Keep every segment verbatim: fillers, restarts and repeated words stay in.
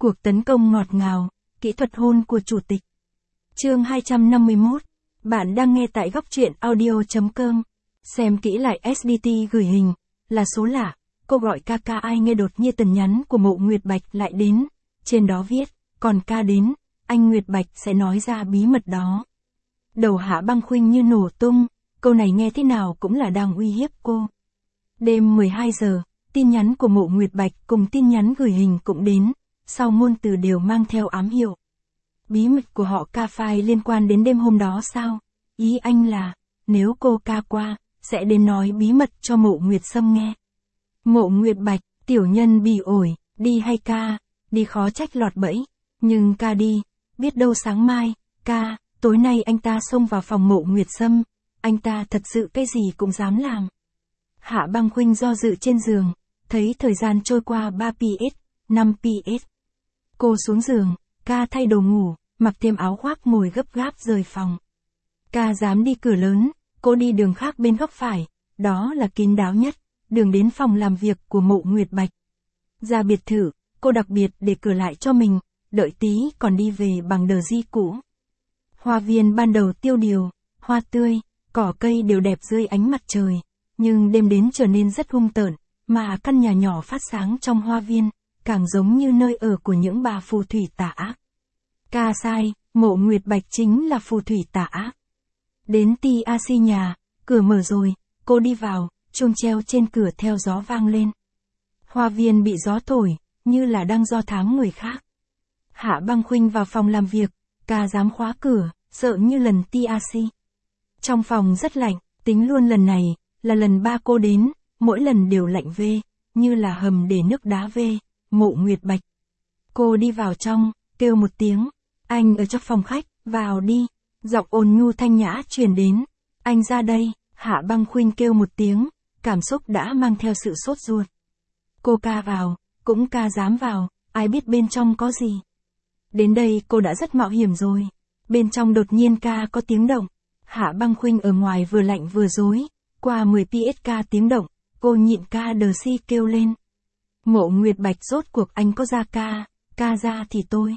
Cuộc tấn công ngọt ngào, kỹ thuật hôn của chủ tịch. Chương hai trăm năm mươi mốt. Bạn đang nghe tại góc truyện audio chấm com. Xem kỹ lại ét đê tê gửi hình, là số lạ, cô gọi ca ca ai nghe đột nhiên tin nhắn của Mộ Nguyệt Bạch lại đến, trên đó viết, còn ca đến, anh Nguyệt Bạch sẽ nói ra bí mật đó. Đầu Hạ Băng Khuynh như nổ tung, câu này nghe thế nào cũng là đang uy hiếp cô. Đêm mười hai giờ, tin nhắn của Mộ Nguyệt Bạch cùng tin nhắn gửi hình cũng đến, sau ngôn từ đều mang theo ám hiệu. Bí mật của họ ca phai liên quan đến đêm hôm đó sao? Ý anh là, nếu cô ca qua, sẽ đến nói bí mật cho Mộ Nguyệt Sâm nghe. Mộ Nguyệt Bạch, tiểu nhân bị ổi, đi hay ca, đi khó trách lọt bẫy, nhưng ca đi, biết đâu sáng mai, ca, tối nay anh ta xông vào phòng Mộ Nguyệt Sâm, anh ta thật sự cái gì cũng dám làm. Hạ Băng Khuynh do dự trên giường, thấy thời gian trôi qua ba pi ét, năm pi ét. Cô xuống giường, ca thay đồ ngủ, mặc thêm áo khoác ngồi gấp gáp rời phòng. Ca dám đi cửa lớn, cô đi đường khác bên góc phải, đó là kín đáo nhất, đường đến phòng làm việc của Mộ Nguyệt Bạch. Ra biệt thự, cô đặc biệt để cửa lại cho mình, đợi tí còn đi về bằng đờ di cũ. Hoa viên ban đầu tiêu điều, hoa tươi, cỏ cây đều đẹp dưới ánh mặt trời, nhưng đêm đến trở nên rất hung tợn, mà căn nhà nhỏ phát sáng trong hoa viên, càng giống như nơi ở của những bà phù thủy tà ác. Ca sai, Mộ Nguyệt Bạch chính là phù thủy tà ác. Đến tê a xê nhà, cửa mở rồi, cô đi vào, chuông treo trên cửa theo gió vang lên. Hoa viên bị gió thổi, như là đang do thám người khác. Hạ Băng Khuynh vào phòng làm việc, ca dám khóa cửa, sợ như lần tê a xê. Trong phòng rất lạnh, tính luôn lần này, là lần ba cô đến, mỗi lần đều lạnh vê, như là hầm để nước đá vê. Mộ Nguyệt Bạch. Cô đi vào trong, kêu một tiếng, anh ở trong phòng khách, vào đi. Giọng ôn nhu thanh nhã truyền đến, anh ra đây. Hạ Băng Khuynh kêu một tiếng, cảm xúc đã mang theo sự sốt ruột. Cô ca vào, cũng ca dám vào, ai biết bên trong có gì. Đến đây cô đã rất mạo hiểm rồi. Bên trong đột nhiên ca có tiếng động. Hạ Băng Khuynh ở ngoài vừa lạnh vừa rối, qua mười pi ét ca tiếng động, cô nhịn ca đờ si kêu lên. Mộ Nguyệt Bạch rốt cuộc anh có ra ca, ca ra thì tôi.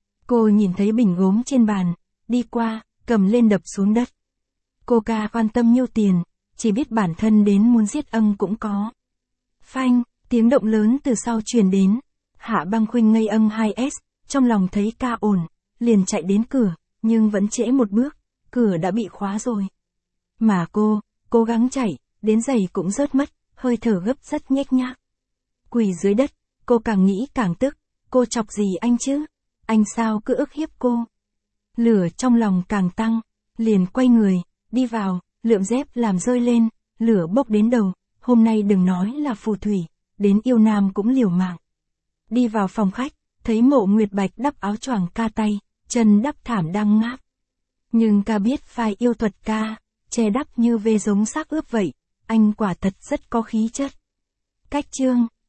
Cô nhìn thấy bình gốm trên bàn, đi qua, cầm lên đập xuống đất. Cô ca quan tâm nhiêu tiền, chỉ biết bản thân đến muốn giết ân cũng có. Phanh, tiếng động lớn từ sau truyền đến. Hạ Băng Khuynh ngây ân hai ét, trong lòng thấy ca ổn, liền chạy đến cửa, nhưng vẫn trễ một bước, cửa đã bị khóa rồi. Mà cô, cố gắng chạy, đến giày cũng rớt mất, hơi thở gấp rất nhếch nhác. Quỳ dưới đất, cô càng nghĩ càng tức, cô chọc gì anh chứ? Anh sao cứ ức hiếp cô? Lửa trong lòng càng tăng, liền quay người, đi vào, lượm dép làm rơi lên, lửa bốc đến đầu, hôm nay đừng nói là phù thủy, đến yêu nam cũng liều mạng. Đi vào phòng khách, thấy Mộ Nguyệt Bạch đắp áo choàng ca tay, chân đắp thảm đang ngáp. Nhưng ca biết phải yêu thuật ca, che đắp như vê giống xác ướp vậy, anh quả thật rất có khí chất. Cách chương